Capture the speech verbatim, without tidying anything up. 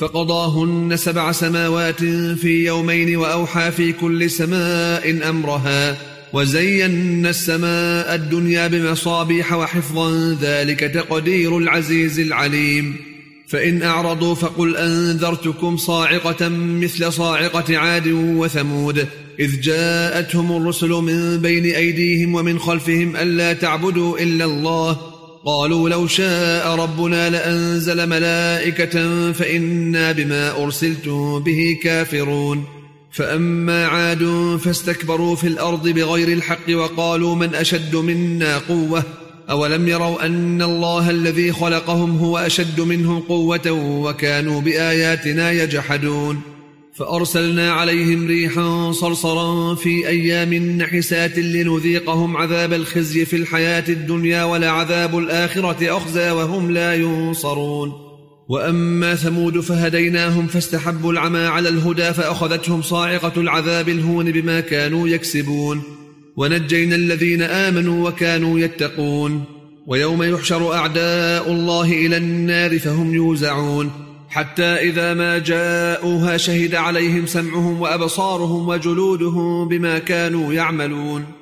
فقضاهن سبع سماوات في يومين وأوحى في كل سماء أمرها وزينا السماء الدنيا بمصابيح وحفظا ذلك تقدير العزيز العليم. فإن أعرضوا فقل أنذرتكم صاعقة مثل صاعقة عاد وثمود إذ جاءتهم الرسل من بين أيديهم ومن خلفهم ألا تعبدوا إلا الله قالوا لو شاء ربنا لأنزل ملائكة فإنا بما أرسلتم به كافرون. فأما عاد فاستكبروا في الأرض بغير الحق وقالوا من أشد منا قوة أولم يروا أن الله الذي خلقهم هو أشد منهم قوة وكانوا بآياتنا يجحدون. فأرسلنا عليهم ريحا صرصرا في أيام نحسات لنذيقهم عذاب الخزي في الحياة الدنيا ولعذاب الآخرة أخزى وهم لا ينصرون. وأما ثمود فهديناهم فاستحبوا العمى على الهدى فأخذتهم صاعقة العذاب الهون بما كانوا يكسبون ونجينا الذين آمنوا وكانوا يتقون. ويوم يحشر أعداء الله إلى النار فهم يوزعون حتى إذا ما جاءوها شهد عليهم سمعهم وأبصارهم وجلودهم بما كانوا يعملون.